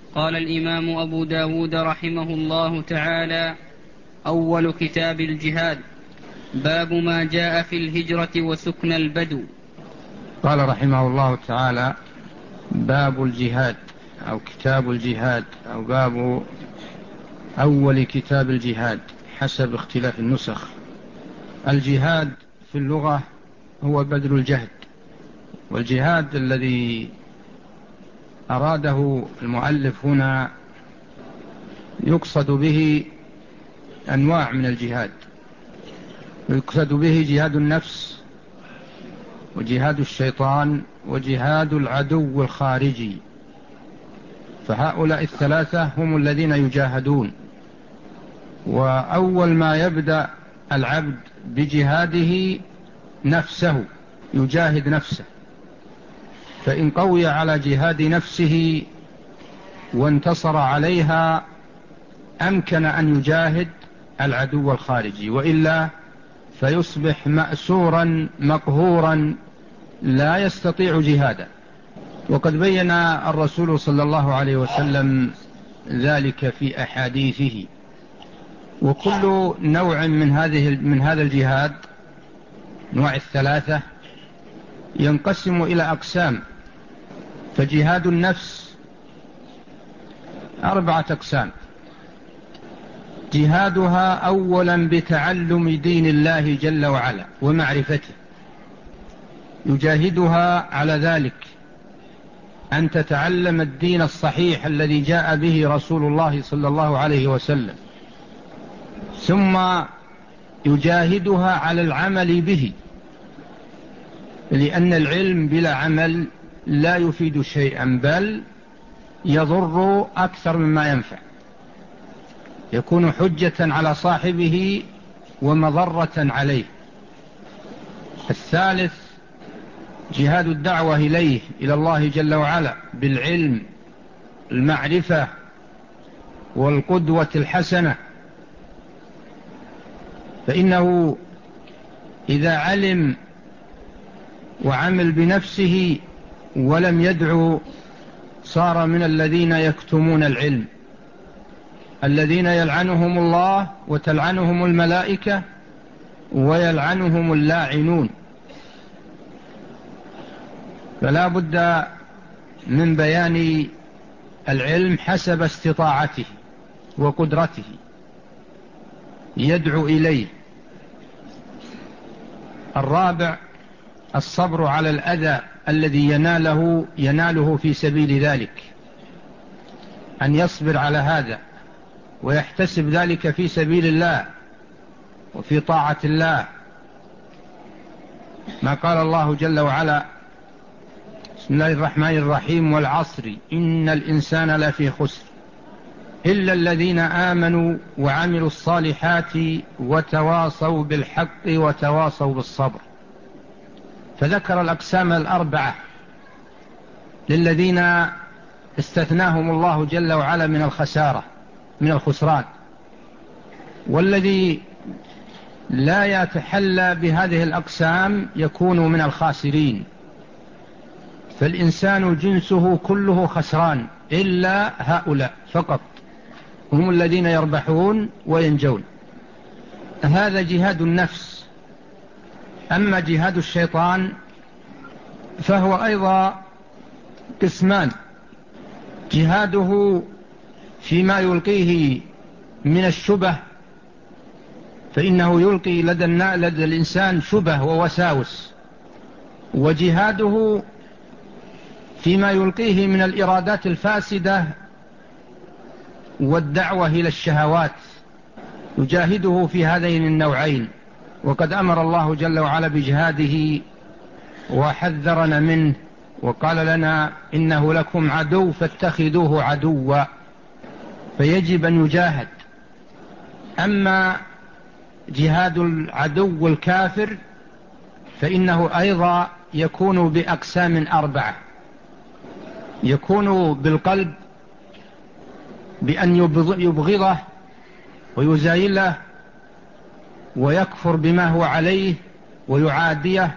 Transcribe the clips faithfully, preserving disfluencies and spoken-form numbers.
قال الإمام أبو داود رحمه الله تعالى: أول كتاب الجهاد. باب ما جاء في الهجرة وسكن البدو. قال رحمه الله تعالى: باب الجهاد أو كتاب الجهاد أو باب أول كتاب الجهاد حسب اختلاف النسخ. الجهاد في اللغة هو بذل الجهد، والجهاد الذي أراده المؤلف هنا يقصد به أنواع من الجهاد. يقصد به جهاد النفس، وجهاد الشيطان، وجهاد العدو الخارجي. فهؤلاء الثلاثة هم الذين يجاهدون. وأول ما يبدأ العبد بجهاده نفسه، يجاهد نفسه، فإن قوي على جهاد نفسه وانتصر عليها أمكن أن يجاهد العدو الخارجي، وإلا فيصبح مأسورا مقهورا لا يستطيع جهادا. وقد بين الرسول صلى الله عليه وسلم ذلك في أحاديثه. وكل نوع من هذه من هذا الجهاد، نوع الثلاثة، ينقسم إلى أقسام. فجهاد النفس أربعة أقسام: جهادها أولا بتعلم دين الله جل وعلا ومعرفته، يجاهدها على ذلك أن تتعلم الدين الصحيح الذي جاء به رسول الله صلى الله عليه وسلم، ثم يجاهدها على العمل به، لأن العلم بلا عمل لا يفيد شيئا، بل يضر أكثر مما ينفع، يكون حجة على صاحبه ومضرة عليه. الثالث جهاد الدعوة إليه، إلى الله جل وعلا، بالعلم، المعرفة، والقدوة الحسنة. فإنه إذا علم وعمل بنفسه ولم يدعو صار من الذين يكتمون العلم، الذين يلعنهم الله وتلعنهم الملائكة ويلعنهم اللاعنون. فلا بد من بيان العلم حسب استطاعته وقدرته يدعو إليه. الرابع الصبر على الأذى الذي يناله يناله في سبيل ذلك، أن يصبر على هذا ويحتسب ذلك في سبيل الله وفي طاعة الله. ما قال الله جل وعلا: بسم الله الرحمن الرحيم: والعصر إن الإنسان لفي خسر إلا الذين آمنوا وعملوا الصالحات وتواصوا بالحق وتواصوا بالصبر. فذكر الأقسام الأربعة للذين استثناهم الله جل وعلا من الخسارة، من الخسران. والذي لا يتحلى بهذه الأقسام يكون من الخاسرين. فالإنسان جنسه كله خسران إلا هؤلاء فقط، هم الذين يربحون وينجون. هذا جهاد النفس. أما جهاد الشيطان فهو أيضا قسمان: جهاده فيما يلقيه من الشبه، فإنه يلقي لدى, لدى الإنسان شبه ووساوس، وجهاده فيما يلقيه من الإرادات الفاسدة والدعوة إلى الشهوات، يجاهده في هذين النوعين. وقد أمر الله جل وعلا بجهاده وحذرنا منه وقال لنا: إنه لكم عدو فاتخذوه عدوا. فيجب أن يجاهد. أما جهاد العدو الكافر فإنه أيضا يكون بأقسام أربعة: يكون بالقلب بأن يبغضه ويزايله ويكفر بما هو عليه ويعاديه،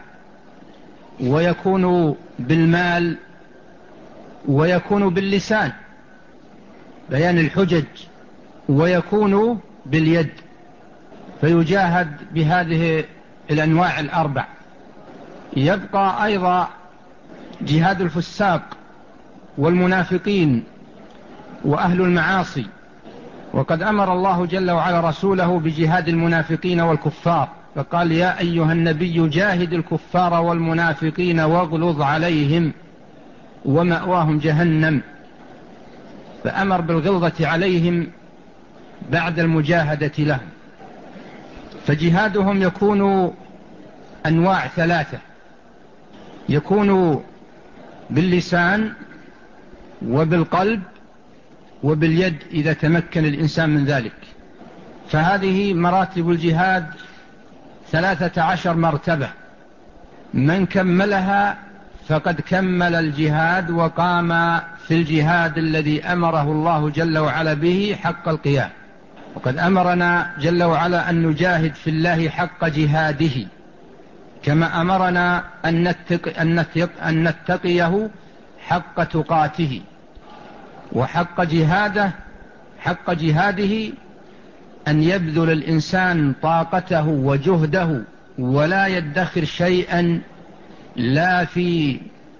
ويكون بالمال، ويكون باللسان بيان الحجج، ويكون باليد، فيجاهد بهذه الأنواع الأربع. يبقى أيضا جهاد الفساق والمنافقين وأهل المعاصي، وقد أمر الله جل وعلا رسوله بجهاد المنافقين والكفار، فقال: يا أيها النبي جاهد الكفار والمنافقين واغلظ عليهم ومأواهم جهنم، فأمر بالغلظة عليهم بعد المجاهدة لهم. فجهادهم يكون أنواع ثلاثة: يكون باللسان وبالقلب وباليد إذا تمكن الإنسان من ذلك. فهذه مراتب الجهاد ثلاثة عشر مرتبة، من كملها فقد كمل الجهاد وقام في الجهاد الذي أمره الله جل وعلا به حق القيام. وقد أمرنا جل وعلا أن نجاهد في الله حق جهاده، كما أمرنا أن نتق أن نتق أن نتقيه حق تقاته. وحق جهاده حق جهاده أن يبذل الإنسان طاقته وجهده ولا يدخر شيئا، لا في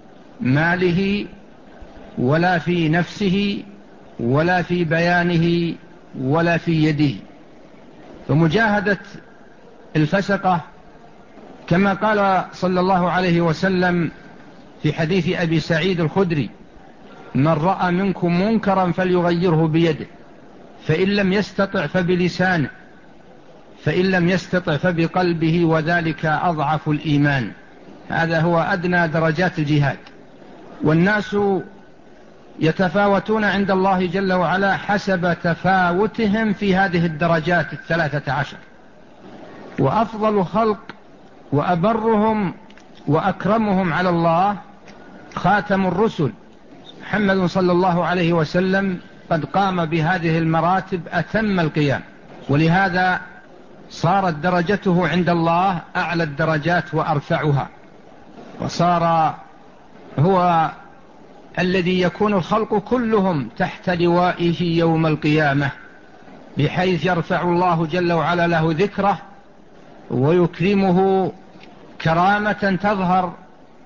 ماله ولا في نفسه ولا في بيانه ولا في يده. فمجاهدة الفسقة كما قال صلى الله عليه وسلم في حديث أبي سعيد الخدري: من رأى منكم منكرا فليغيره بيده، فإن لم يستطع فبلسانه، فإن لم يستطع فبقلبه، وذلك أضعف الإيمان. هذا هو أدنى درجات الجهاد. والناس يتفاوتون عند الله جل وعلا حسب تفاوتهم في هذه الدرجات الثلاثة عشر. وأفضل خلق وأبرهم وأكرمهم على الله خاتم الرسل محمد صلى الله عليه وسلم، قد قام بهذه المراتب أتم القيام، ولهذا صارت درجته عند الله أعلى الدرجات وأرفعها، وصار هو الذي يكون الخلق كلهم تحت لوائه يوم القيامة، بحيث يرفع الله جل وعلا له ذكره ويكرمه كرامة تظهر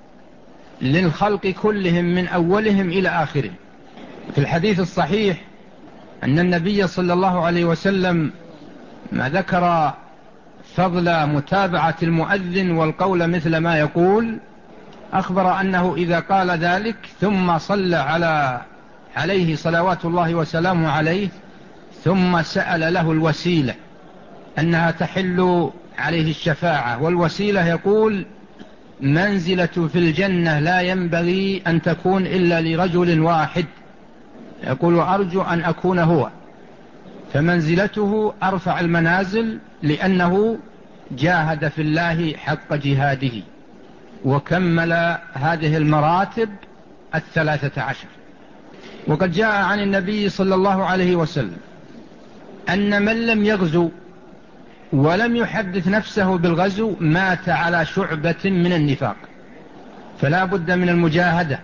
للخلق كلهم من أولهم إلى آخرهم. في الحديث الصحيح أن النبي صلى الله عليه وسلم ما ذكر فضل متابعة المؤذن والقول مثل ما يقول، أخبر أنه إذا قال ذلك ثم صلى على عليه صلوات الله وسلامه عليه، ثم سأل له الوسيلة أنها تحل عليه الشفاعة، والوسيلة يقول منزلة في الجنة لا ينبغي أن تكون إلا لرجل واحد، يقول أرجو أن أكون هو، فمنزلته أرفع المنازل لأنه جاهد في الله حق جهاده وكمل هذه المراتب الثلاثة عشر. وقد جاء عن النبي صلى الله عليه وسلم أن من لم يغزو ولم يحدث نفسه بالغزو مات على شعبة من النفاق، فلا بد من المجاهدة.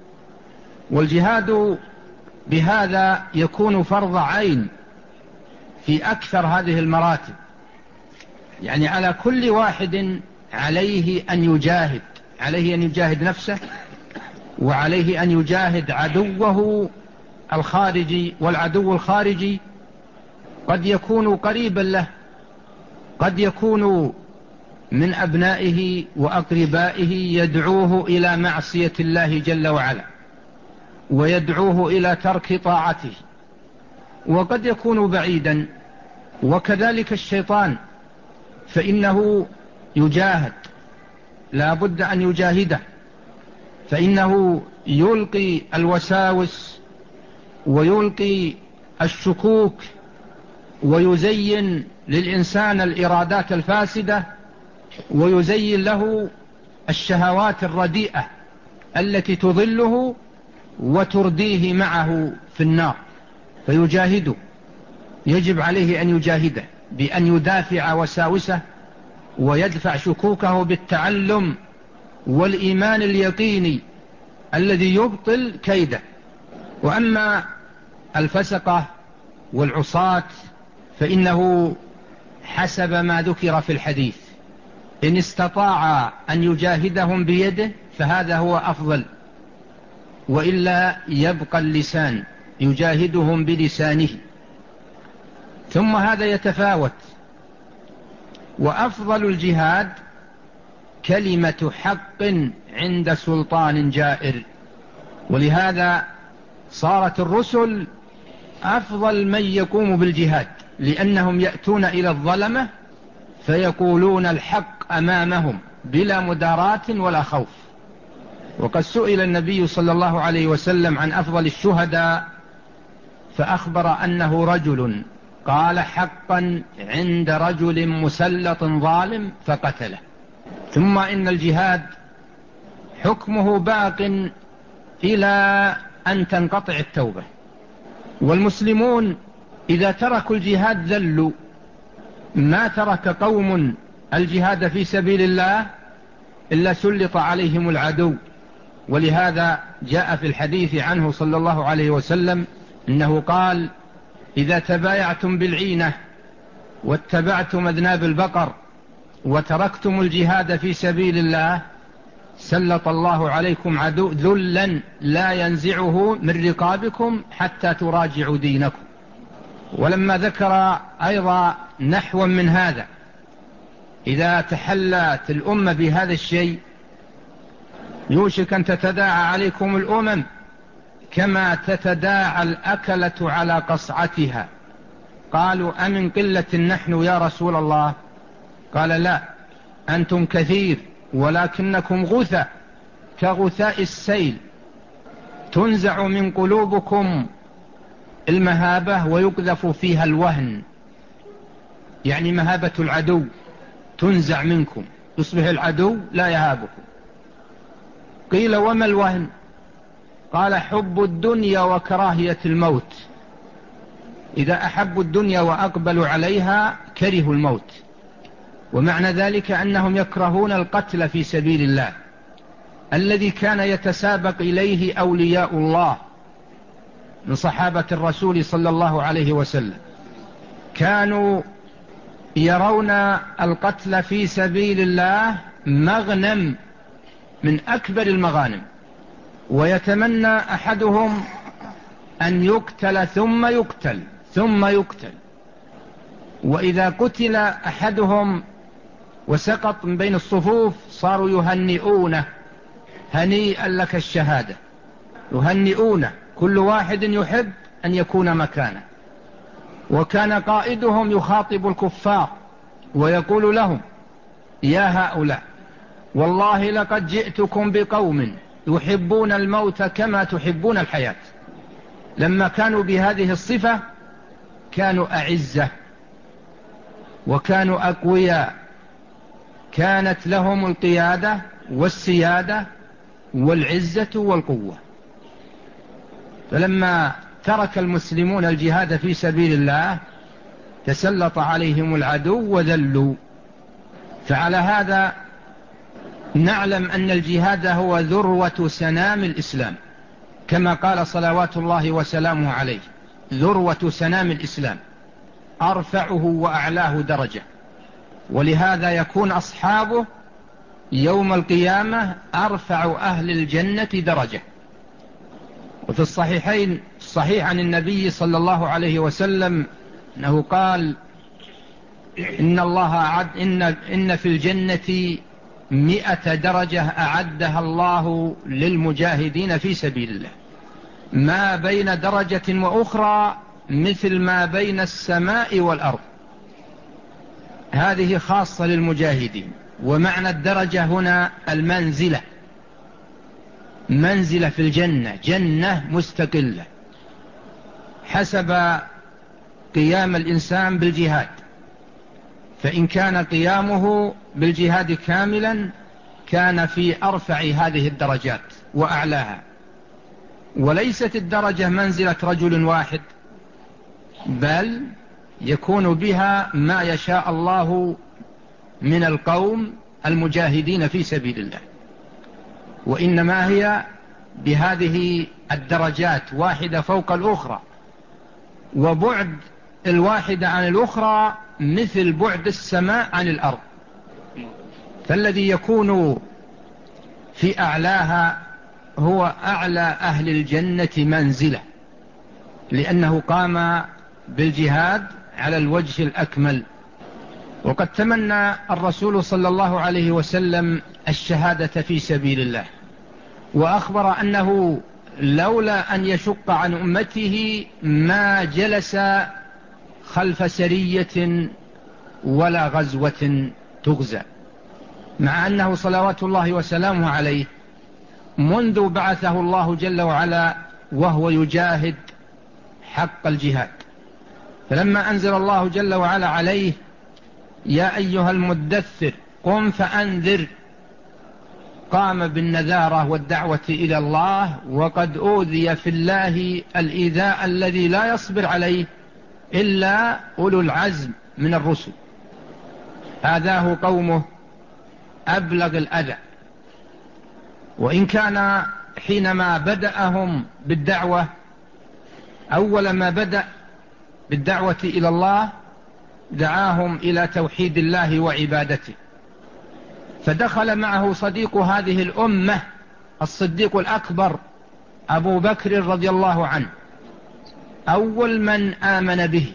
والجهاد بهذا يكون فرض عين في أكثر هذه المراتب، يعني على كل واحد عليه أن يجاهد، عليه أن يجاهد نفسه، وعليه أن يجاهد عدوه الخارجي. والعدو الخارجي قد يكون قريبا له، قد يكون من أبنائه وأقربائه يدعوه إلى معصية الله جل وعلا ويدعوه إلى ترك طاعته، وقد يكون بعيدا، وكذلك الشيطان فإنه يجاهد، لا بد أن يجاهده، فإنه يلقي الوساوس ويلقي الشكوك ويزين للإنسان الإرادات الفاسدة، ويزين له الشهوات الرديئة التي تضله وترديه معه في النار، فيجاهده. يجب عليه أن يجاهده بأن يدافع وساوسه ويدفع شكوكه بالتعلم والإيمان اليقيني الذي يبطل كيده. وأما الفسقة والعصاة فإنه حسب ما ذكر في الحديث إن استطاع أن يجاهدهم بيده فهذا هو أفضل، وإلا يبقى اللسان يجاهدهم بلسانه. ثم هذا يتفاوت، وأفضل الجهاد كلمة حق عند سلطان جائر. ولهذا صارت الرسل أفضل من يقوم بالجهاد، لأنهم يأتون إلى الظلمة فيقولون الحق أمامهم بلا مداراة ولا خوف. وقد سئل النبي صلى الله عليه وسلم عن أفضل الشهداء فأخبر أنه رجل قال حقا عند رجل مسلط ظالم فقتله. ثم إن الجهاد حكمه باق إلى أن تنقطع التوبة، والمسلمون إذا تركوا الجهاد ذلوا. ما ترك قوم الجهاد في سبيل الله إلا سلط عليهم العدو. ولهذا جاء في الحديث عنه صلى الله عليه وسلم إنه قال إذا تبايعتم بالعينة واتبعتم أذناب البقر وتركتم الجهاد في سبيل الله سلط الله عليكم عدو ذلا لا ينزعه من رقابكم حتى تراجعوا دينكم. ولما ذكر أيضا نحو من هذا إذا تحلت الأمة بهذا الشيء يوشك أن تتداعى عليكم الأمم كما تتداعى الأكلة على قصعتها. قالوا أمن قلة نحن يا رسول الله؟ قال لا، أنتم كثير ولكنكم غثى كغثاء السيل، تنزع من قلوبكم المهابة ويقذف فيها الوهن، يعني مهابة العدو تنزع منكم، يصبح العدو لا يهابكم. قيل وما الوهن؟ قال حب الدنيا وكراهية الموت. إذا أحبوا الدنيا وأقبلوا عليها كرهوا الموت، ومعنى ذلك أنهم يكرهون القتل في سبيل الله الذي كان يتسابق إليه أولياء الله من صحابة الرسول صلى الله عليه وسلم. كانوا يرون القتل في سبيل الله مغنم من أكبر المغانم، ويتمنى أحدهم أن يقتل ثم يقتل ثم يقتل. وإذا قتل أحدهم وسقط من بين الصفوف صاروا يهنئونه، هنيئا لك الشهادة، يهنئونه، كل واحد يحب أن يكون مكانه. وكان قائدهم يخاطب الكفار ويقول لهم يا هؤلاء والله لقد جئتكم بقوم يحبون الموت كما تحبون الحياة. لما كانوا بهذه الصفة كانوا أعزة وكانوا أقوياء، كانت لهم القيادة والسيادة والعزة والقوة. فلما ترك المسلمون الجهاد في سبيل الله تسلط عليهم العدو وذلوا. فعلى هذا نعلم أن الجهاد هو ذروة سنام الإسلام، كما قال صلوات الله وسلامه عليه ذروة سنام الإسلام، أرفعه وأعلاه درجة. ولهذا يكون أصحابه يوم القيامة أرفع أهل الجنة درجة. وفي الصحيحين صحيح عن النبي صلى الله عليه وسلم أنه قال إن الله أعد إن, إن في الجنة مئة درجة أعدها الله للمجاهدين في سبيل الله، ما بين درجة وأخرى مثل ما بين السماء والأرض. هذه خاصة للمجاهدين. ومعنى الدرجة هنا المنزلة، منزلة في الجنة، جنة مستقلة حسب قيام الإنسان بالجهاد. فإن كان قيامه بالجهاد كاملا كان في أرفع هذه الدرجات وأعلاها. وليست الدرجة منزلة رجل واحد، بل يكون بها ما يشاء الله من القوم المجاهدين في سبيل الله. وإنما هي بهذه الدرجات واحدة فوق الأخرى وبعد الواحدة عن الأخرى مثل بعد السماء عن الأرض. فالذي يكون في أعلاها هو أعلى أهل الجنة منزلة، لأنه قام بالجهاد على الوجه الأكمل. وقد تمنى الرسول صلى الله عليه وسلم الشهادة في سبيل الله، وأخبر أنه لولا أن يشق عن أمته ما جلس خلف سرية ولا غزوة تغزى، مع أنه صلوات الله وسلامه عليه منذ بعثه الله جل وعلا وهو يجاهد حق الجهاد. فلما أنزل الله جل وعلا عليه يا أيها المدثر قم فأنذر، قام بالنذارة والدعوة إلى الله، وقد أوذي في الله الإيذاء الذي لا يصبر عليه إلا أولو العزم من الرسل. آذاه قومه أبلغ الأذى، وإن كان حينما بدأهم بالدعوة أول ما بدأ بالدعوة إلى الله دعاهم إلى توحيد الله وعبادته، فدخل معه صديق هذه الأمة الصديق الأكبر أبو بكر رضي الله عنه أول من آمن به،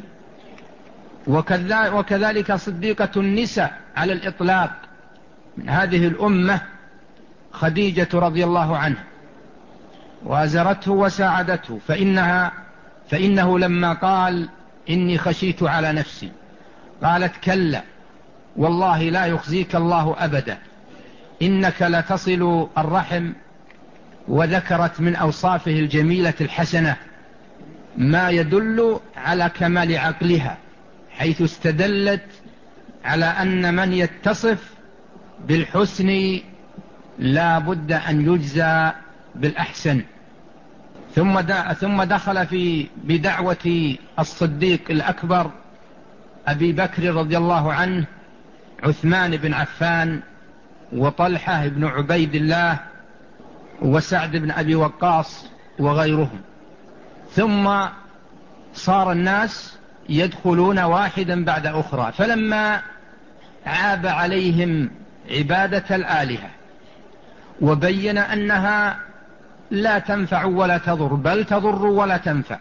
وكذلك صديقة النساء على الإطلاق من هذه الأمة خديجة رضي الله عنها، وأزرته وساعدته، فإنها فإنه لما قال إني خشيت على نفسي قالت كلا والله لا يخزيك الله أبدا إنك لتصل الرحم، وذكرت من أوصافه الجميلة الحسنة ما يدل على كمال عقلها، حيث استدلت على أن من يتصف بالحسن لا بد أن يجزى بالأحسن. ثم ثم دخل في بدعوة الصديق الأكبر أبي بكر رضي الله عنه عثمان بن عفان وطلحة بن عبيد الله وسعد بن أبي وقاص وغيرهم. ثم صار الناس يدخلون واحدا بعد أخرى، فلما عاب عليهم عبادة الآلهة وبين أنها لا تنفع ولا تضر، بل تضر ولا تنفع،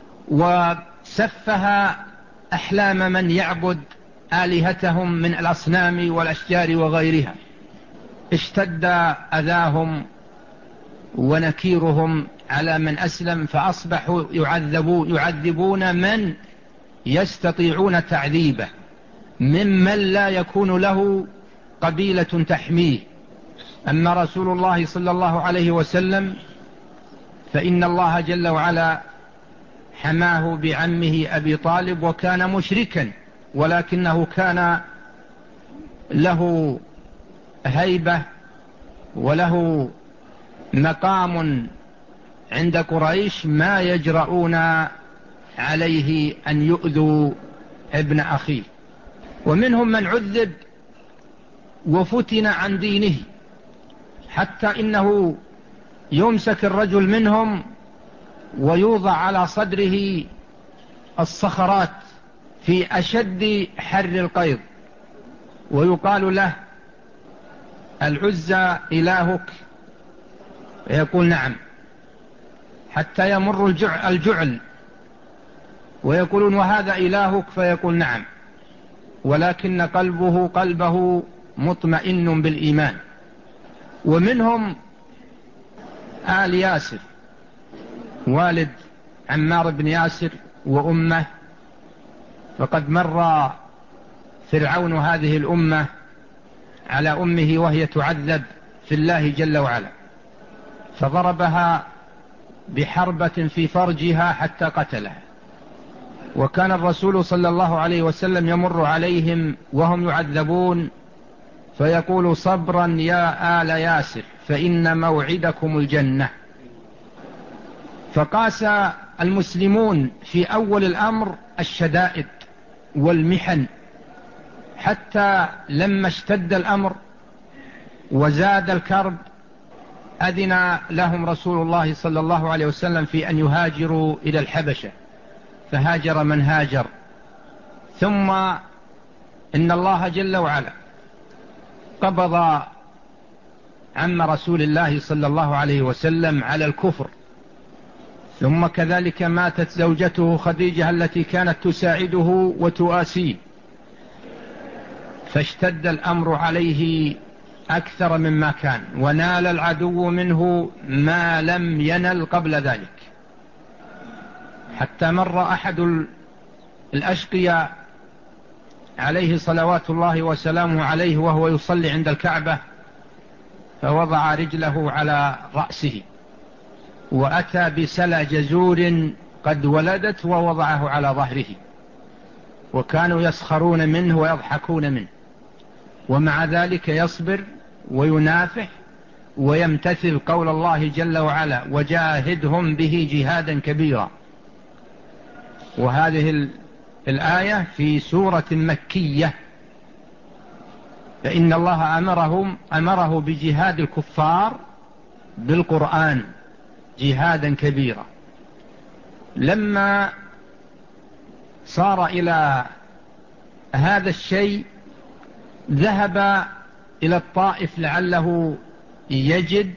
وسفه أحلام من يعبد آلهتهم من الأصنام والأشجار وغيرها، اشتد أذاهم ونكيرهم على من أسلم، فأصبحوا يعذبون, يعذبون من يستطيعون تعذيبه ممن لا يكون له قبيلة تحميه. أما رسول الله صلى الله عليه وسلم فإن الله جل وعلا حماه بعمه أبي طالب، وكان مشركا ولكنه كان له هيبة وله مقام عند قريش ما يجرؤون عليه أن يؤذوا ابن أخيه. ومنهم من عذب وفتن عن دينه، حتى إنه يمسك الرجل منهم ويوضع على صدره الصخرات في أشد حر القيض، ويقال له العزى إلهك، يقول نعم، حتى يمر الجعل, الجعل ويقولون وهذا إلهك، فيقول نعم، ولكن قلبه قلبه مطمئن بالإيمان. ومنهم آل ياسر والد عمار بن ياسر وأمه، فقد مر فرعون هذه الأمة على أمه وهي تعذب في الله جل وعلا، فضربها بحربة في فرجها حتى قتلها. وكان الرسول صلى الله عليه وسلم يمر عليهم وهم يعذبون فيقول صبرا يا آل ياسر فإن موعدكم الجنة. فقاس المسلمون في أول الأمر الشدائد والمحن، حتى لما اشتد الأمر وزاد الكرب أذن لهم رسول الله صلى الله عليه وسلم في أن يهاجروا إلى الحبشة، فهاجر من هاجر. ثم إن الله جل وعلا قبض عم رسول الله صلى الله عليه وسلم على الكفر، ثم كذلك ماتت زوجته خديجة التي كانت تساعده وتؤاسيه، فاشتد الأمر عليه أكثر مما كان، ونال العدو منه ما لم ينل قبل ذلك، حتى مر أحد الأشقياء عليه صلوات الله وسلامه عليه وهو يصلي عند الكعبة، فوضع رجله على رأسه وأتى بسلع جزور قد ولدت ووضعه على ظهره، وكانوا يسخرون منه ويضحكون منه، ومع ذلك يصبر وينافح ويمتثل قول الله جل وعلا: وجاهدهم به جهادا كبيرا. وهذه الآية في سورة مكية، فإن الله أمرهم أمره بجهاد الكفار بالقرآن جهادا كبيرا. لما صار إلى هذا الشيء ذهب إلى الطائف لعله يجد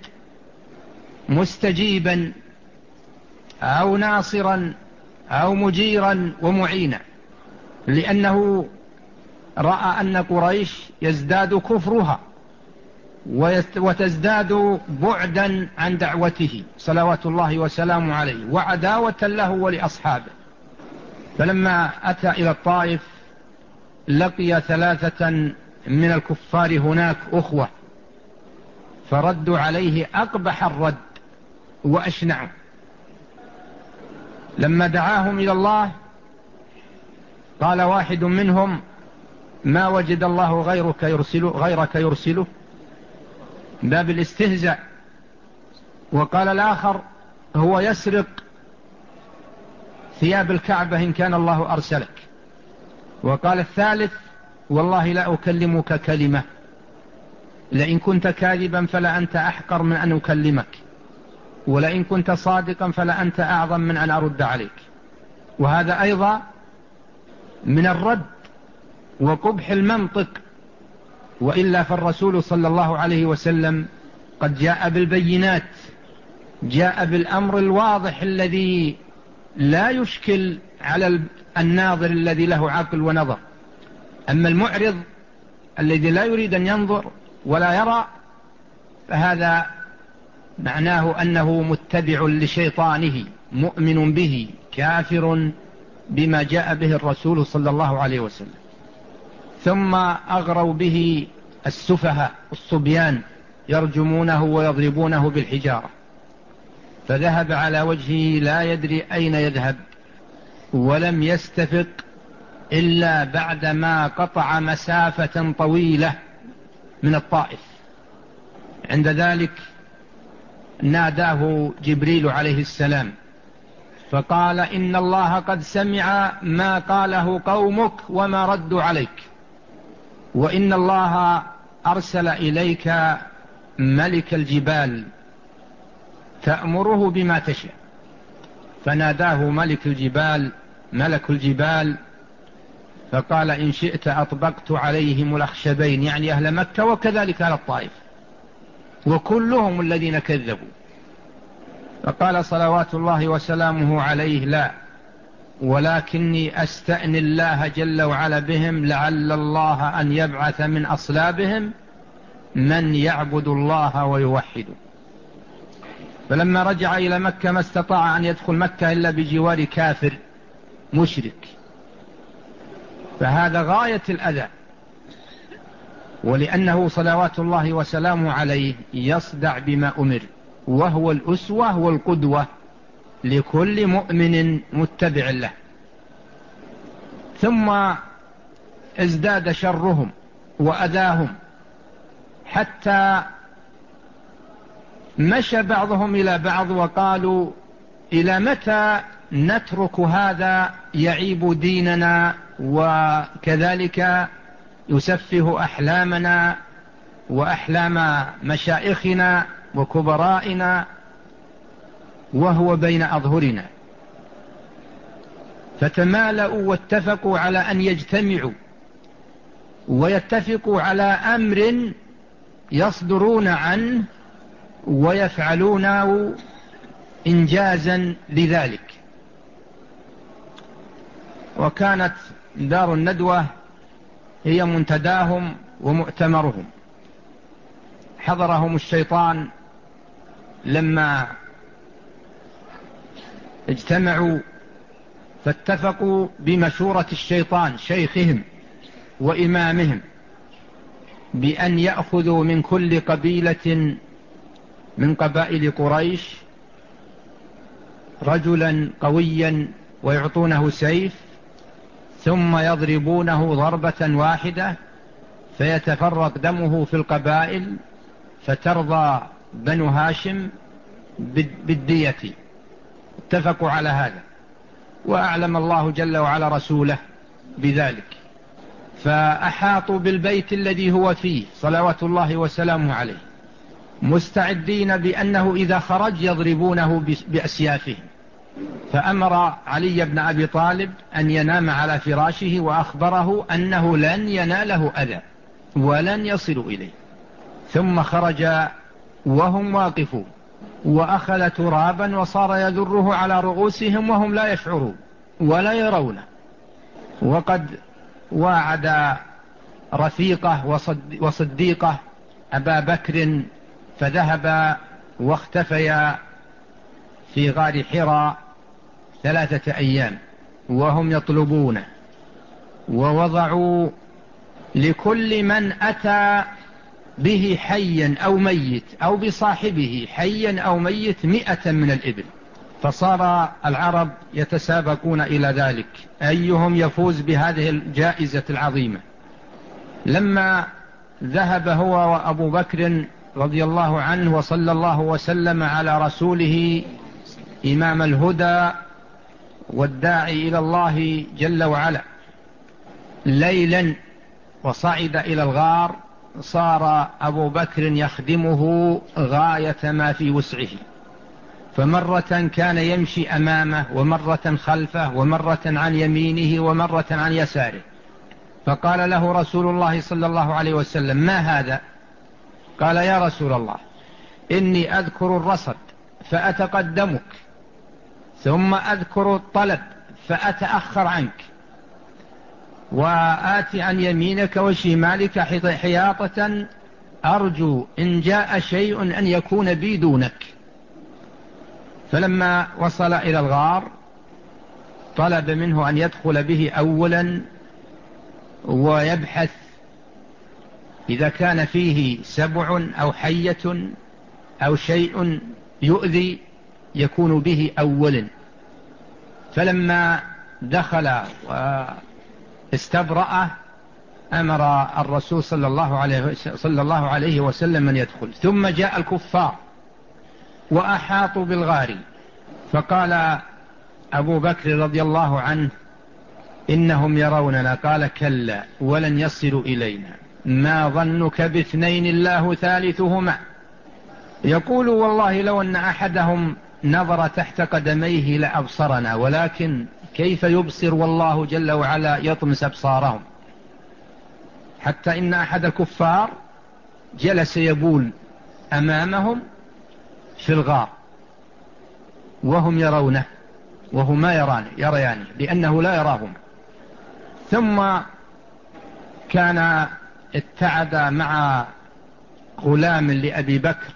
مستجيبا أو ناصرا أو مجيرا ومعينا، لأنه رأى أن قريش يزداد كفرها وتزداد بعدا عن دعوته صلوات الله وسلامه عليه وعداوة له ولأصحابه. فلما أتى إلى الطائف لقي ثلاثة من الكفار هناك أخوة، فردوا عليه أقبح الرد وأشنعوا. لما دعاهم إلى الله قال واحد منهم: ما وجد الله غيرك يرسله غيرك يرسله، باب الاستهزاء. وقال الآخر: هو يسرق ثياب الكعبة إن كان الله أرسلك. وقال الثالث: والله لا أكلمك كلمة، لئن كنت كاذبا فلا أنت أحقر من أن أكلمك، ولئن كنت صادقا فلا أنت أعظم من أن أرد عليك. وهذا أيضا من الرد وقبح المنطق، وإلا فالرسول صلى الله عليه وسلم قد جاء بالبينات، جاء بالأمر الواضح الذي لا يشكل على الناظر الذي له عقل ونظر. أما المعرض الذي لا يريد أن ينظر ولا يرى فهذا معناه أنه متبع لشيطانه مؤمن به كافر بما جاء به الرسول صلى الله عليه وسلم. ثم أغروا به السفهاء الصبيان يرجمونه ويضربونه بالحجارة، فذهب على وجهه لا يدري أين يذهب، ولم يستفق إلا بعدما قطع مسافة طويلة من الطائف. عند ذلك ناداه جبريل عليه السلام فقال: إن الله قد سمع ما قاله قومك وما ردوا عليك، وإن الله أرسل إليك ملك الجبال تأمره بما تشاء. فناداه ملك الجبال ملك الجبال فقال: إن شئت أطبقت عليهم الأخشبين، يعني أهل مكة وكذلك أهل الطائف وكلهم الذين كذبوا. فقال صلوات الله وسلامه عليه: لا، ولكني أستأني الله جل وعلا بهم لعل الله أن يبعث من أصلابهم من يعبد الله ويوحد. فلما رجع إلى مكة ما استطاع أن يدخل مكة إلا بجوار كافر مشرك، فهذا غاية الأذى. ولأنه صلوات الله وسلامه عليه يصدع بما أمر، وهو الأسوة والقدوة لكل مؤمن متبع له. ثم ازداد شرهم وأذاهم حتى مشى بعضهم إلى بعض وقالوا: إلى متى نترك هذا يعيب ديننا وكذلك يسفه أحلامنا وأحلام مشائخنا وكبرائنا وهو بين أظهرنا؟ فتمالؤوا واتفقوا على أن يجتمعوا ويتفقوا على أمر يصدرون عنه ويفعلونه إنجازا لذلك. وكانت دار الندوة هي منتداهم ومؤتمرهم. حضرهم الشيطان لما اجتمعوا فاتفقوا بمشورة الشيطان شيخهم وإمامهم بأن يأخذوا من كل قبيلة من قبائل قريش رجلا قويا ويعطونه سيف ثم يضربونه ضربة واحدة فيتفرق دمه في القبائل فترضى بنو هاشم بالدية. اتفقوا على هذا وأعلم الله جل وعلا رسوله بذلك، فأحاطوا بالبيت الذي هو فيه صلوات الله وسلامه عليه مستعدين بأنه إذا خرج يضربونه بأسيافهم. فأمر علي بن أبي طالب أن ينام على فراشه وأخبره أنه لن يناله أذى ولن يصل إليه. ثم خرج وهم واقفون وأخذ ترابا وصار يذره على رؤوسهم وهم لا يشعرون ولا يرونه، وقد واعد رفيقه وصديقه أبا بكر فذهب واختفيا في غار حراء ثلاثة أيام وهم يطلبونه، ووضعوا لكل من أتى به حيا أو ميت أو بصاحبه حيا أو ميت مئة من الإبل. فصار العرب يتسابقون إلى ذلك أيهم يفوز بهذه الجائزة العظيمة. لما ذهب هو وأبو بكر رضي الله عنه وصلى الله وسلم على رسوله إمام الهدى والداعي إلى الله جل وعلا ليلا وصعد إلى الغار، صار أبو بكر يخدمه غاية ما في وسعه، فمرة كان يمشي أمامه ومرة خلفه ومرة عن يمينه ومرة عن يساره. فقال له رسول الله صلى الله عليه وسلم: ما هذا؟ قال: يا رسول الله، إني أذكر الرصد فأتقدمك، ثم أذكر الطلب فأتأخر عنك، وآتي عن يمينك وشمالك حياطة أرجو إن جاء شيء أن يكون بي دونك. فلما وصل إلى الغار طلب منه أن يدخل به أولا ويبحث إذا كان فيه سبع أو حية أو شيء يؤذي يكون به أولا. فلما دخل واستبرأ أمر الرسول صلى الله عليه صلى الله عليه وسلم أن يدخل. ثم جاء الكفار وأحاطوا بالغار، فقال أبو بكر رضي الله عنه: إنهم يروننا. قال: كلا ولن يصلوا إلينا، ما ظنك باثنين الله ثالثهما. يقول: والله لو أن أحدهم نظر تحت قدميه لأبصرنا، ولكن كيف يبصر والله جل وعلا يطمس أبصارهم. حتى إن أحد الكفار جلس يبول أمامهم في الغار وهم يرونه وهو ما يرانه يريانه لأنه لا يراهم. ثم كان اتعد مع غلام لأبي بكر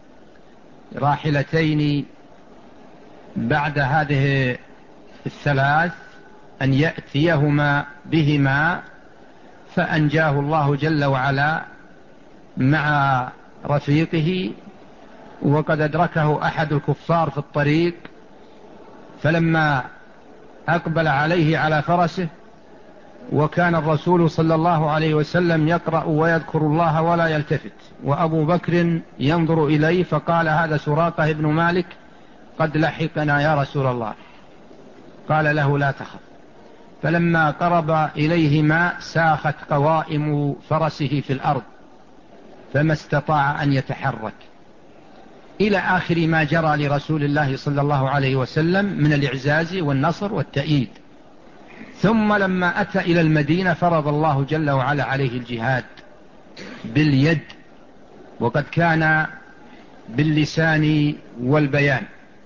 راحلتين بعد هذه الثلاث أن يأتيهما بهما، فأنجاه الله جل وعلا مع رفيقه. وقد أدركه أحد الكفار في الطريق، فلما أقبل عليه على فرسه وكان الرسول صلى الله عليه وسلم يقرأ ويذكر الله ولا يلتفت، وأبو بكر ينظر إليه، فقال: هذا سراقة بن مالك قد لحقنا يا رسول الله. قال له: لا تخف. فلما قرب إليهما ساخت قوائم فرسه في الأرض فما استطاع أن يتحرك، إلى آخر ما جرى لرسول الله صلى الله عليه وسلم من الإعزاز والنصر والتأييد. ثم لما أتى إلى المدينة فرض الله جل وعلا عليه الجهاد باليد، وقد كان باللسان والبيان.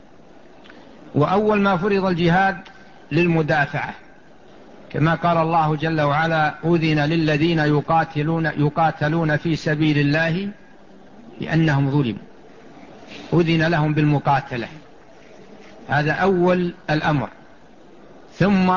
وأول ما فرض الجهاد للمدافعة، كما قال الله جل وعلا: أذن للذين يقاتلون, يقاتلون في سبيل الله لأنهم ظلموا. أذن لهم بالمقاتلة، هذا أول الأمر. ثم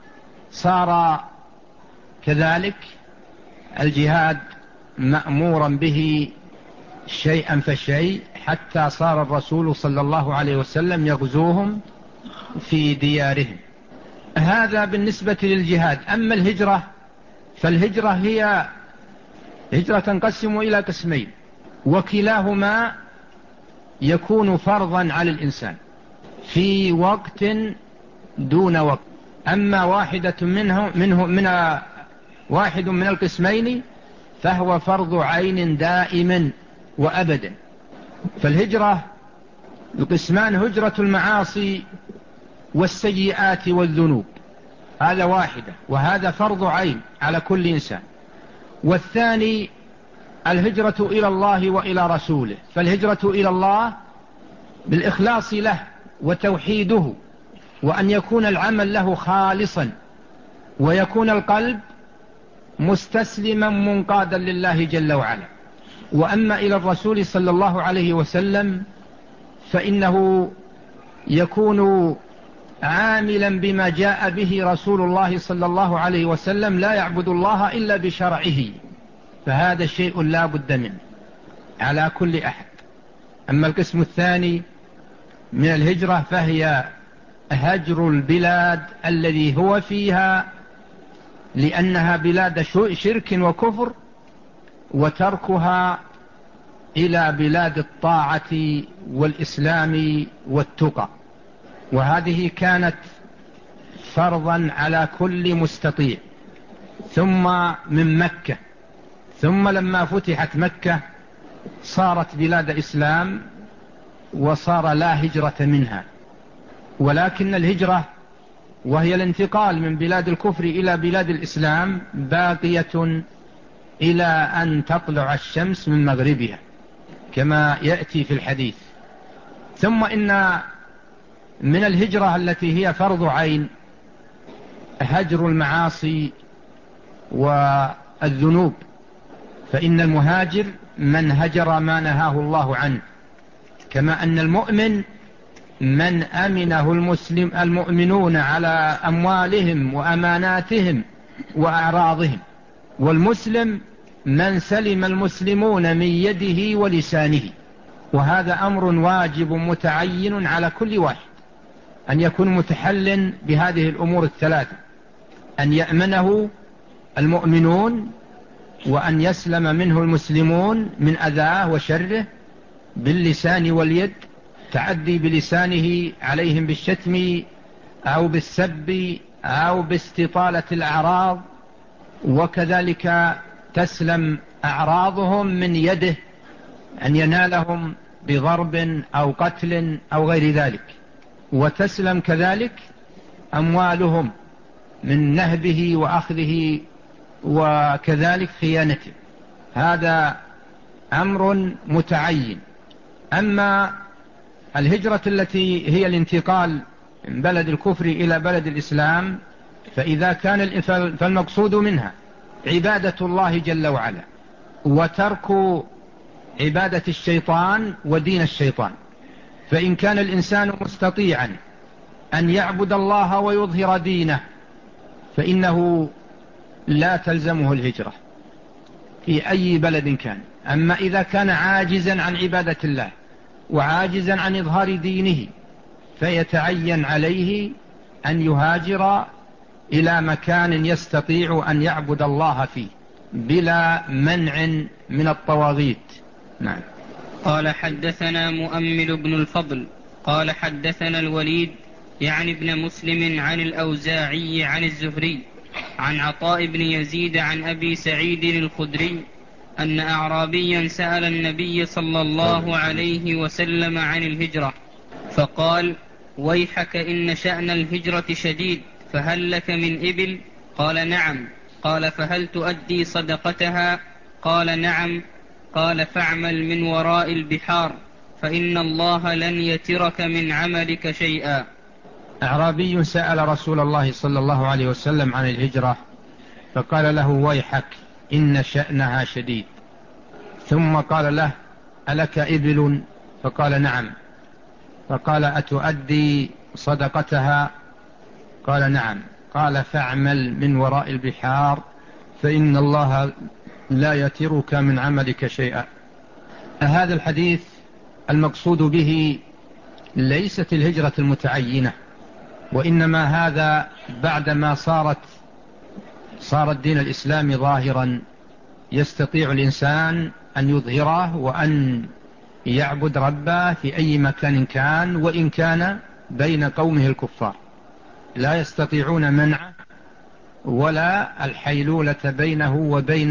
صار كذلك الجهاد مأمورا به شيئا فشيء، حتى صار الرسول صلى الله عليه وسلم يغزوهم في ديارهم. هذا بالنسبة للجهاد. أما الهجرة فالهجرة هي هجرة تنقسم إلى قسمين، وكلاهما يكون فرضا على الإنسان في وقت دون وقت. أما واحدة منه منه من واحد من القسمين فهو فرض عين دائما وأبدا. فالهجرة القسمان: هجرة المعاصي والسيئات والذنوب، هذا واحدة، وهذا فرض عين على كل إنسان. والثاني الهجرة إلى الله وإلى رسوله. فالهجرة إلى الله بالإخلاص له وتوحيده، وأن يكون العمل له خالصا، ويكون القلب مستسلما منقادا لله جل وعلا. وأما إلى الرسول صلى الله عليه وسلم فإنه يكون عاملا بما جاء به رسول الله صلى الله عليه وسلم، لا يعبد الله إلا بشرعه، فهذا شيء لا بد منه على كل أحد. أما القسم الثاني من الهجرة فهي هجر البلاد الذي هو فيها لأنها بلاد شرك وكفر، وتركها إلى بلاد الطاعة والإسلام والتقى. وهذه كانت فرضا على كل مستطيع. ثم من مكة، ثم لما فتحت مكة صارت بلاد إسلام وصار لا هجرة منها. ولكن الهجرة وهي الانتقال من بلاد الكفر إلى بلاد الإسلام باقية إلى أن تطلع الشمس من مغربها كما يأتي في الحديث. ثم إن من الهجرة التي هي فرض عين هجر المعاصي والذنوب، فإن المهاجر من هجر ما نهاه الله عنه، كما أن المؤمن من أمنه المسلم المؤمنون على أموالهم وأماناتهم وأعراضهم، والمسلم من سلم المسلمون من يده ولسانه. وهذا أمر واجب متعين على كل واحد أن يكون متحل بهذه الأمور الثلاثة: أن يأمنه المؤمنون، وأن يسلم منه المسلمون من أذاه وشره باللسان واليد، تعدي بلسانه عليهم بالشتم أو بالسب أو باستطالة الأعراض، وكذلك تسلم أعراضهم من يده أن ينالهم بضرب أو قتل أو غير ذلك، وتسلم كذلك أموالهم من نهبه وأخذه وكذلك خيانته. هذا أمر متعين. أما الهجرة التي هي الانتقال من بلد الكفر إلى بلد الإسلام، فإذا كان فالمقصود منها عبادة الله جل وعلا، وترك عبادة الشيطان ودين الشيطان. فإن كان الإنسان مستطيعا أن يعبد الله ويظهر دينه فإنه لا تلزمه الهجرة في أي بلد كان. أما إذا كان عاجزا عن عبادة الله وعاجزا عن إظهار دينه فيتعين عليه أن يهاجر إلى مكان يستطيع أن يعبد الله فيه بلا منع من الطواغيت. نعم. قال: حدثنا مؤمل بن الفضل قال حدثنا الوليد يعني ابن مسلم عن الأوزاعي عن الزهري عن عطاء بن يزيد عن أبي سعيد الخدري أن أعرابيا سأل النبي صلى الله عليه وسلم عن الهجرة، فقال: ويحك إن شأن الهجرة شديد، فهل لك من إبل؟ قال نعم. قال فهل تؤدي صدقتها؟ قال نعم. قال فاعمل من وراء البحار فإن الله لن يترك من عملك شيئا. أعرابي سأل رسول الله صلى الله عليه وسلم عن الهجرة فقال له ويحك إن شأنها شديد. ثم قال له ألك إبل؟ فقال نعم. فقال أتؤدي صدقتها؟ قال نعم. قال فاعمل من وراء البحار فإن الله لا يترك من عملك شيئا. هذا الحديث المقصود به ليست الهجرة المتعينة، وإنما هذا بعدما صارت صار الدين الإسلامي ظاهرا يستطيع الإنسان أن يظهره وأن يعبد ربه في أي مكان كان، وإن كان بين قومه الكفار لا يستطيعون منعه ولا الحيلولة بينه وبين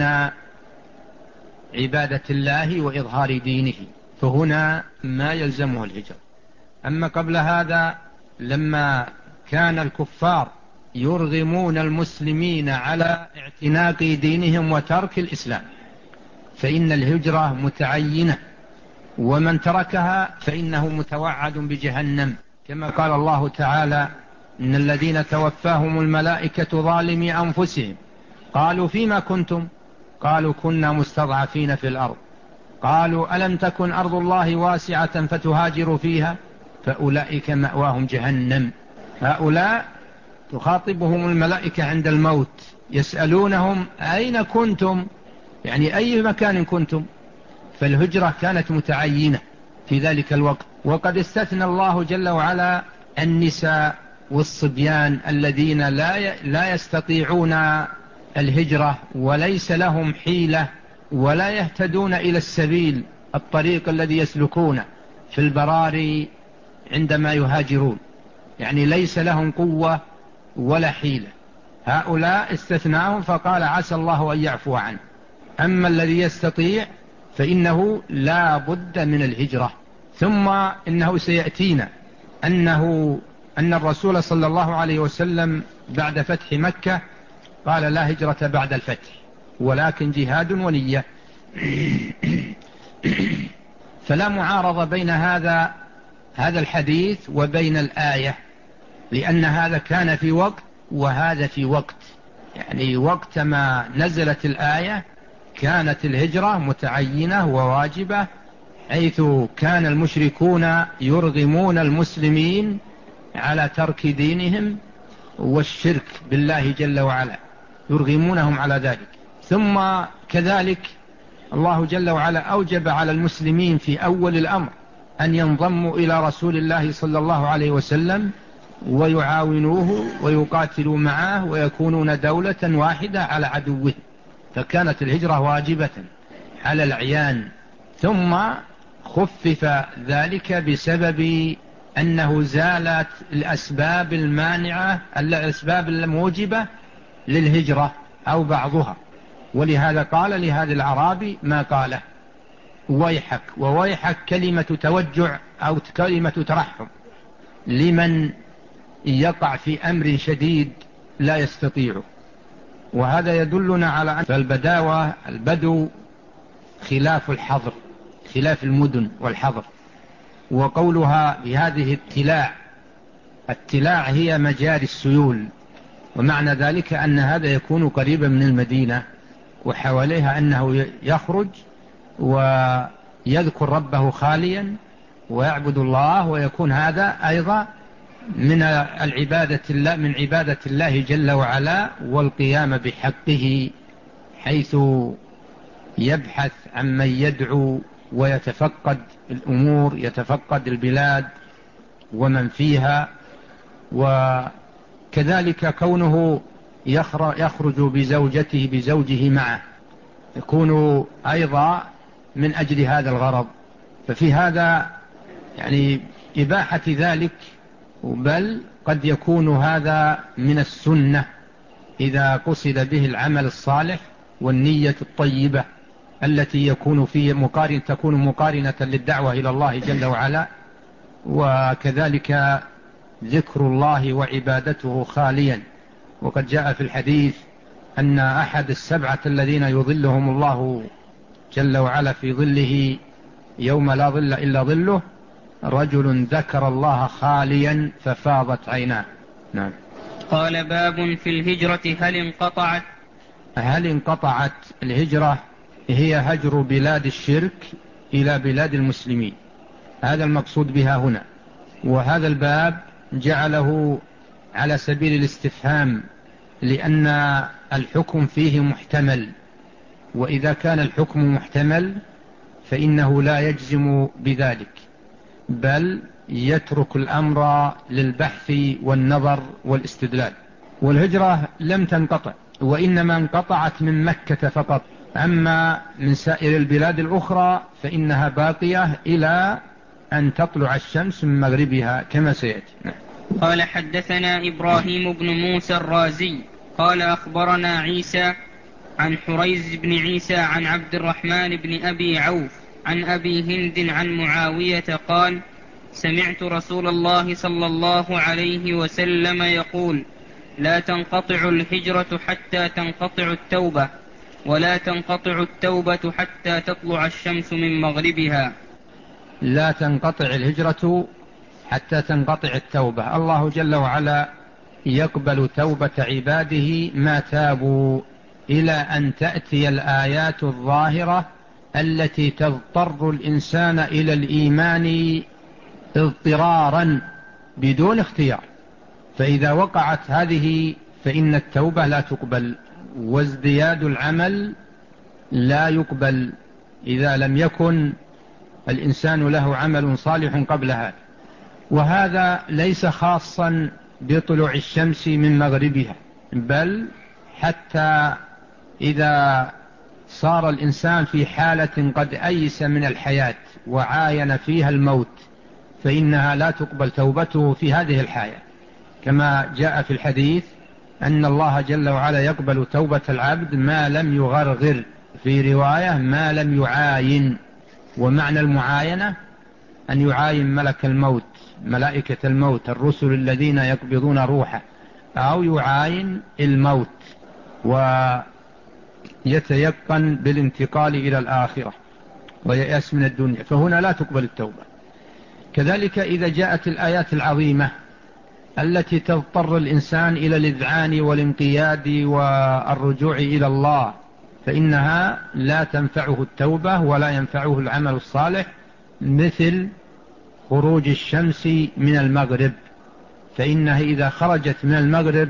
عبادة الله وإظهار دينه، فهنا ما يلزمه الهجرة. أما قبل هذا لما كان الكفار يرغمون المسلمين على اعتناق دينهم وترك الإسلام فإن الهجرة متعينة، ومن تركها فإنه متوعد بجهنم، كما قال الله تعالى إن الذين توفاهم الملائكة ظالمي أنفسهم قالوا فيما كنتم؟ قالوا كنا مستضعفين في الأرض قالوا ألم تكن أرض الله واسعة فتهاجروا فيها فأولئك مأواهم جهنم. هؤلاء تخاطبهم الملائكة عند الموت يسألونهم أين كنتم، يعني أي مكان كنتم. فالهجرة كانت متعينة في ذلك الوقت. وقد استثنى الله جل وعلا النساء والصبيان الذين لا لا يستطيعون الهجرة وليس لهم حيلة ولا يهتدون إلى السبيل الطريق الذي يسلكونه في البراري عندما يهاجرون، يعني ليس لهم قوة ولا حيلة. هؤلاء استثناهم فقال عسى الله أن يعفو عنه. أما الذي يستطيع فإنه لا بد من الهجرة. ثم إنه سيأتينا أنه أن الرسول صلى الله عليه وسلم بعد فتح مكة قال لا هجرة بعد الفتح ولكن جهاد ونية. فلا معارضة بين هذا هذا الحديث وبين الآية، لأن هذا كان في وقت وهذا في وقت، يعني وقت ما نزلت الآية كانت الهجرة متعينة وواجبة، حيث كان المشركون يرغمون المسلمين على ترك دينهم والشرك بالله جل وعلا، يرغمونهم على ذلك. ثم كذلك الله جل وعلا أوجب على المسلمين في أول الأمر أن ينضموا إلى رسول الله صلى الله عليه وسلم ويعاونوه ويقاتلوا معه ويكونون دولة واحدة على عدوه، فكانت الهجرة واجبة على العيان. ثم خفف ذلك بسبب أنه زالت الأسباب المانعة الأسباب الموجبة للهجرة أو بعضها، ولهذا قال لهذا الأعرابي ما قاله ويحك. وويحك كلمة توجع أو كلمة ترحم لمن يقع في أمر شديد لا يستطيعه. وهذا يدلنا على أن البداوة البدو خلاف الحضر، خلاف المدن والحضر. وقولها بهذه التلاع، التلاع هي مجاري السيول، ومعنى ذلك أن هذا يكون قريبا من المدينة وحواليها أنه يخرج ويذكر ربه خاليا ويعبد الله، ويكون هذا أيضا من العبادة الله من عبادة الله جل وعلا والقيام بحقه، حيث يبحث عن من يدعو ويتفقد الأمور، يتفقد البلاد ومن فيها. وكذلك كونه يخرج بزوجته بزوجه معه يكون أيضا من أجل هذا الغرض. ففي هذا يعني إباحة ذلك، بل قد يكون هذا من السنة إذا قصد به العمل الصالح والنية الطيبة التي يكون فيه مقارن تكون مقارنة للدعوة إلى الله جل وعلا، وكذلك ذكر الله وعبادته خاليا وقد جاء في الحديث أن أحد السبعة الذين يظلهم الله جل وعلا في ظله يوم لا ظل إلا ظله رجل ذكر الله خاليا ففاضت عيناه. نعم. قال باب في الهجرة هل انقطعت هل انقطعت الهجرة؟ هي هجر بلاد الشرك إلى بلاد المسلمين، هذا المقصود بها هنا. وهذا الباب جعله على سبيل الاستفهام لأن الحكم فيه محتمل، وإذا كان الحكم محتمل فإنه لا يجزم بذلك، بل يترك الأمر للبحث والنظر والاستدلال. والهجرة لم تنقطع، وإنما انقطعت من مكة فقط، أما من سائر البلاد الأخرى فإنها باقية إلى أن تطلع الشمس من مغربها كما سيأتي. قال حدثنا إبراهيم بن موسى الرازي قال أخبرنا عيسى عن حريز بن عيسى عن عبد الرحمن بن أبي عوف عن أبي هند عن معاوية قال سمعت رسول الله صلى الله عليه وسلم يقول لا تنقطع الهجرة حتى تنقطع التوبة، ولا تنقطع التوبة حتى تطلع الشمس من مغربها. لا تنقطع الهجرة حتى تنقطع التوبة. الله جل وعلا يقبل توبة عباده ما تابوا إلى أن تأتي الآيات الظاهرة التي تضطر الإنسان إلى الإيمان اضطرارا بدون اختيار، فإذا وقعت هذه فإن التوبة لا تقبل، وازدياد العمل لا يقبل إذا لم يكن الإنسان له عمل صالح قبل هذا. وهذا ليس خاصا بطلوع الشمس من مغربها، بل حتى إذا صار الإنسان في حالة قد أيس من الحياة وعاين فيها الموت فإنها لا تقبل توبته في هذه الحياة، كما جاء في الحديث أن الله جل وعلا يقبل توبة العبد ما لم يغرغر، في رواية ما لم يعاين. ومعنى المعاينة أن يعاين ملك الموت، ملائكة الموت، الرسل الذين يقبضون روحه، أو يعاين الموت ويتيقن بالانتقال إلى الآخرة ويأس من الدنيا، فهنا لا تقبل التوبة. كذلك إذا جاءت الآيات العظيمة التي تضطر الإنسان إلى الإذعان والانقياد والرجوع إلى الله فإنها لا تنفعه التوبة ولا ينفعه العمل الصالح، مثل خروج الشمس من المغرب، فإنها إذا خرجت من المغرب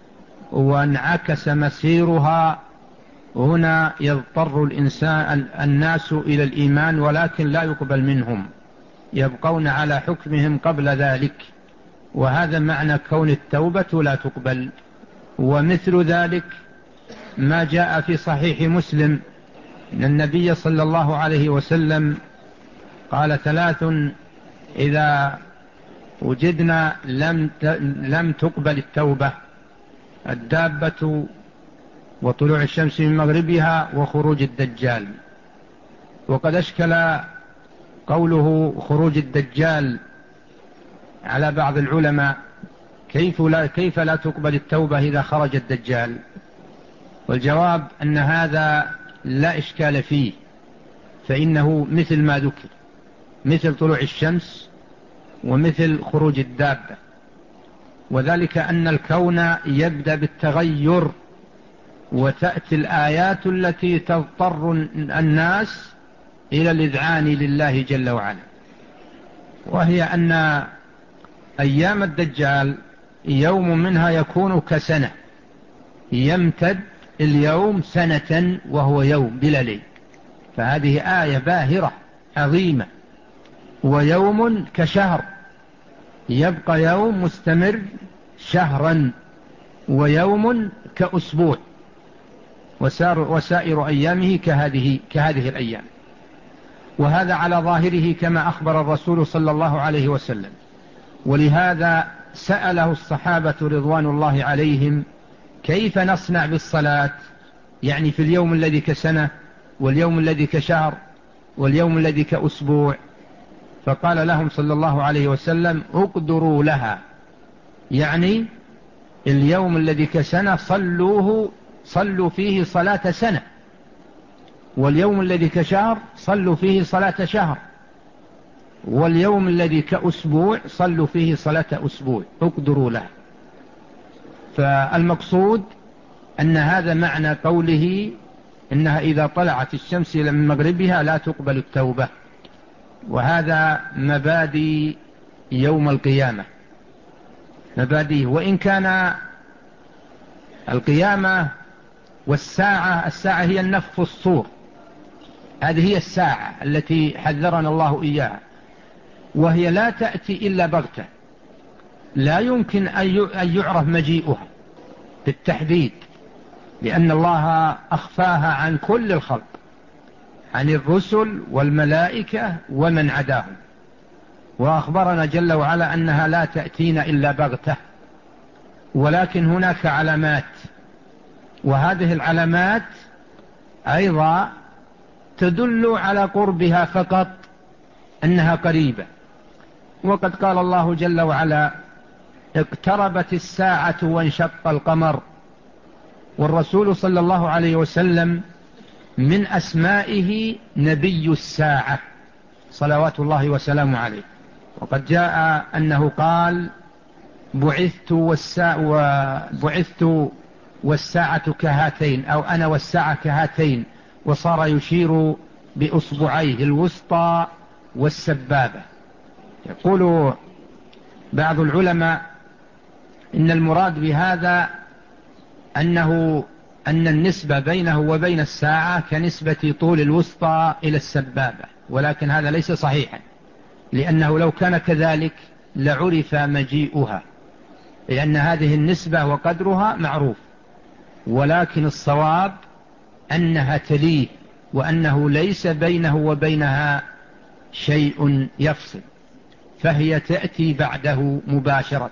وانعكس مسيرها هنا يضطر الإنسان الناس إلى الإيمان، ولكن لا يقبل منهم، يبقون على حكمهم قبل ذلك، وهذا معنى كون التوبة لا تقبل. ومثل ذلك ما جاء في صحيح مسلم أن النبي صلى الله عليه وسلم قال ثلاث إذا وجدنا لم لم تقبل التوبة: الدابة، وطلوع الشمس من مغربها، وخروج الدجال. وقد أشكل قوله خروج الدجال على بعض العلماء، كيف لا, كيف لا تقبل التوبة إذا خرج الدجال؟ والجواب أن هذا لا إشكال فيه، فإنه مثل ما ذكر، مثل طلوع الشمس ومثل خروج الدابة، وذلك أن الكون يبدأ بالتغير، وتأتي الآيات التي تضطر الناس إلى الإذعان لله جل وعلا، وهي أن أيام الدجال يوم منها يكون كسنة، يمتد اليوم سنة وهو يوم بلا ليل، فهذه آية باهرة عظيمة. ويوم كشهر، يبقى يوم مستمر شهرا، ويوم كأسبوع، وسائر أيامه كهذه, كهذه الأيام. وهذا على ظاهره كما أخبر الرسول صلى الله عليه وسلم، ولهذا سأله الصحابة رضوان الله عليهم كيف نصنع بالصلاة، يعني في اليوم الذي كسنة واليوم الذي كشهر واليوم الذي كأسبوع، فقال لهم صلى الله عليه وسلم اقدروا لها، يعني اليوم الذي كسنة صلوه صلوا فيه صلاة سنة، واليوم الذي كشهر صلوا فيه صلاة شهر، واليوم الذي كأسبوع صلوا فيه صلاة أسبوع، اقدروا له. فالمقصود أن هذا معنى قوله إنها إذا طلعت الشمس من مغربها لا تقبل التوبة، وهذا مبادئ يوم القيامة، مبادئ. وإن كان القيامة والساعة، الساعة هي النفخ في الصور، هذه هي الساعة التي حذرنا الله إياها، وهي لا تأتي إلا بغتة، لا يمكن أن يعرف مجيئها بالتحديد، لأن الله أخفاها عن كل الخلق، عن الرسل والملائكة ومن عداهم، وأخبرنا جل وعلا أنها لا تأتينا إلا بغتة. ولكن هناك علامات، وهذه العلامات أيضا تدل على قربها فقط، أنها قريبة. وقد قال الله جل وعلا: اقتربت الساعة وانشق القمر. والرسول صلى الله عليه وسلم من أسمائه نبي الساعة صلوات الله وسلامه عليه، وقد جاء أنه قال: بعثت والساعة, بعثت والساعة كهاتين، أو أنا والساعة كهاتين، وصار يشير بأصبعيه الوسطى والسبابة. يقول بعض العلماء إن المراد بهذا أنه أن النسبة بينه وبين الساعة كنسبة طول الوسطى إلى السبابة، ولكن هذا ليس صحيحا، لأنه لو كان كذلك لعرف مجيئها، لأن هذه النسبة وقدرها معروف، ولكن الصواب أنها تليه، وأنه ليس بينه وبينها شيء يفصل، فهي تأتي بعده مباشرة،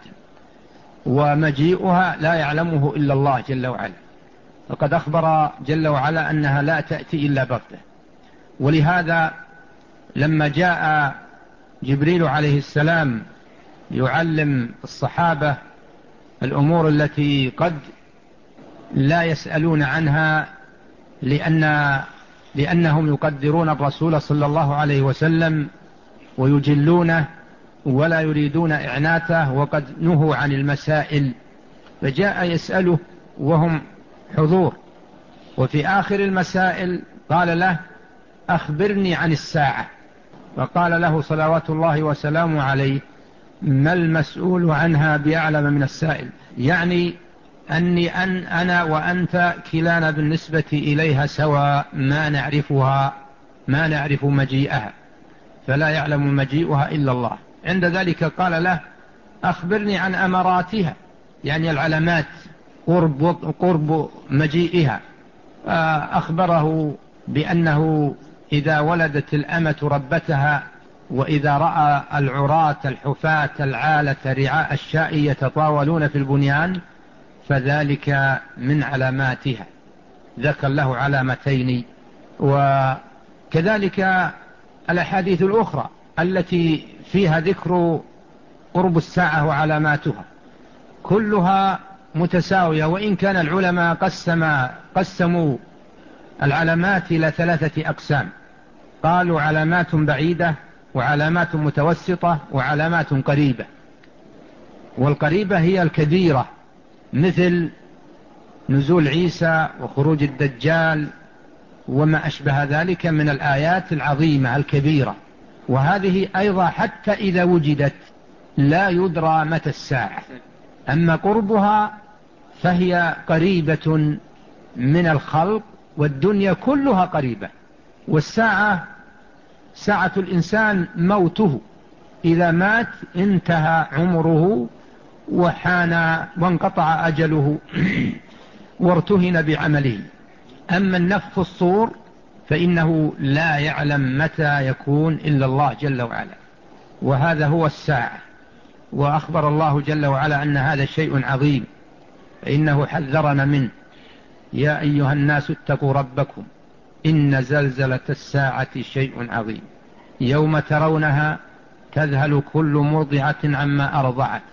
ومجيئها لا يعلمه إلا الله جل وعلا. وقد أخبر جل وعلا أنها لا تأتي إلا بغتة. ولهذا لما جاء جبريل عليه السلام يعلم الصحابة الأمور التي قد لا يسألون عنها، لأن لأنهم يقدرون الرسول صلى الله عليه وسلم ويجلونه ولا يريدون إعناته، وقد نهوا عن المسائل، فجاء يسأله وهم حضور. وفي آخر المسائل قال له: أخبرني عن الساعة. فقال له صلوات الله وسلامه عليه: ما المسؤول عنها بأعلم من السائل، يعني أني أن أنا وأنت كلانا بالنسبة إليها سواء، ما نعرفها، ما نعرف مجيئها، فلا يعلم مجيئها إلا الله. عند ذلك قال له: أخبرني عن أمراتها، يعني العلامات قرب, قرب مجيئها. أخبره بأنه إذا ولدت الأمة ربتها، وإذا رأى العراة الحفاة العالة رعاء الشاء يتطاولون في البنيان، فذلك من علاماتها. ذكر له علامتين. وكذلك الأحاديث الأخرى التي فيها ذكر قرب الساعة وعلاماتها كلها متساوية، وإن كان العلماء قسم قسموا العلامات إلى ثلاثة أقسام. قالوا علامات بعيدة، وعلامات متوسطة، وعلامات قريبة. والقريبة هي الكبيرة، مثل نزول عيسى وخروج الدجال وما أشبه ذلك من الآيات العظيمة الكبيرة، وهذه أيضا حتى إذا وجدت لا يدرى متى الساعة. أما قربها فهي قريبة من الخلق، والدنيا كلها قريبة. والساعة ساعة الإنسان موته، إذا مات انتهى عمره وحان وانقطع أجله وارتهن بعمله. أما النفخ في الصور فإنه لا يعلم متى يكون إلا الله جل وعلا، وهذا هو الساعة. وأخبر الله جل وعلا أن هذا شيء عظيم، فإنه حذرنا منه: يا أيها الناس اتقوا ربكم إن زلزلة الساعة شيء عظيم، يوم ترونها تذهل كل مرضعة عما أرضعت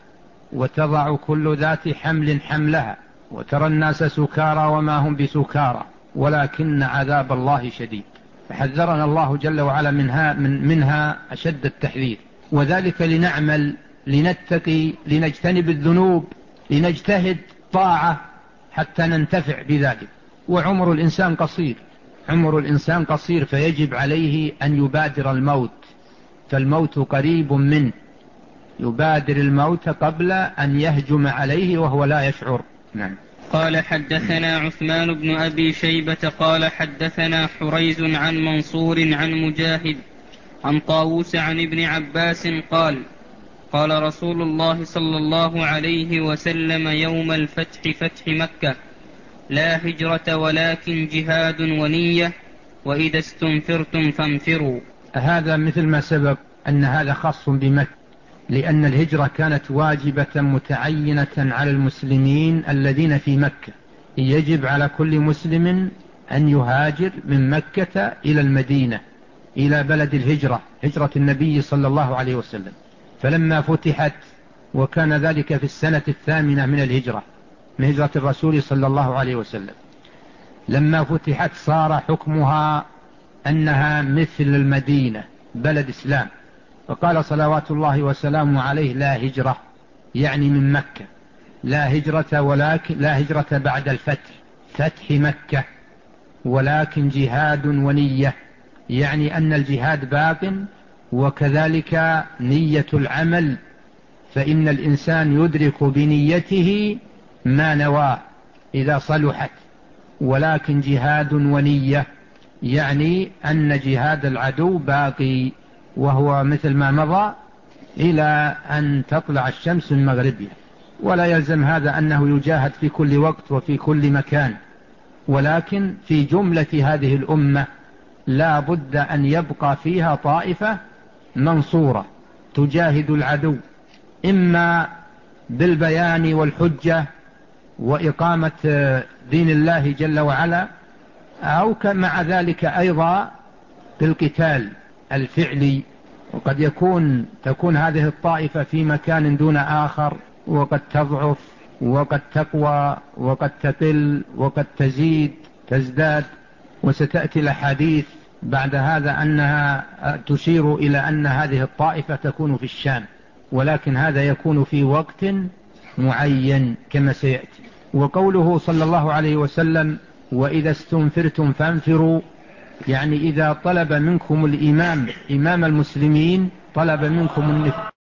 وتضع كل ذات حمل حملها وترى الناس سكارى وما هم بسكارى ولكن عذاب الله شديد. فحذرنا الله جل وعلا منها, من منها أشد التحذير، وذلك لنعمل لنتقي لنجتنب الذنوب لنجتهد طاعة حتى ننتفع بذلك. وعمر الإنسان قصير عمر الإنسان قصير فيجب عليه أن يبادر الموت، فالموت قريب منه، يبادر الموت قبل أن يهجم عليه وهو لا يشعر. نعم. قال حدثنا عثمان بن أبي شيبة قال حدثنا حريز عن منصور عن مجاهد عن طاووس عن ابن عباس قال قال رسول الله صلى الله عليه وسلم يوم الفتح فتح مكة: لا هجرة ولكن جهاد ونية، وإذا استنفرتم فانفروا. هذا مثل ما سبق أن هذا خاص بمكة، لأن الهجرة كانت واجبة متعينة على المسلمين الذين في مكة. يجب على كل مسلم أن يهاجر من مكة إلى المدينة، إلى بلد الهجرة، هجرة النبي صلى الله عليه وسلم. فلما فتحت، وكان ذلك في السنة الثامنة من الهجرة، من هجرة الرسول صلى الله عليه وسلم، لما فتحت صار حكمها أنها مثل المدينة، بلد إسلام. فقال صلوات الله وسلامه عليه: لا هجرة، يعني من مكة، لا هجرة ولكن لا هجرة بعد الفتح، فتح مكة، ولكن جهاد ونية، يعني أن الجهاد باق، وكذلك نية العمل، فإن الإنسان يدرك بنيته ما نواه إذا صلحت. ولكن جهاد ونية يعني أن جهاد العدو باقي، وهو مثل ما مضى إلى أن تطلع الشمس من مغربها. ولا يلزم هذا أنه يجاهد في كل وقت وفي كل مكان، ولكن في جملة هذه الأمة لا بد أن يبقى فيها طائفة منصورة تجاهد العدو، إما بالبيان والحجة وإقامة دين الله جل وعلا، أو مع ذلك أيضا بالقتال الفعلي. وقد يكون تكون هذه الطائفة في مكان دون آخر، وقد تضعف وقد تقوى وقد تقل وقد تزيد تزداد. وستأتي الأحاديث بعد هذا أنها تشير إلى أن هذه الطائفة تكون في الشام، ولكن هذا يكون في وقت معين كما سيأتي. وقوله صلى الله عليه وسلم: وإذا استنفرتم فانفروا، يعني إذا طلب منكم الإمام إمام المسلمين طلب منكم النفر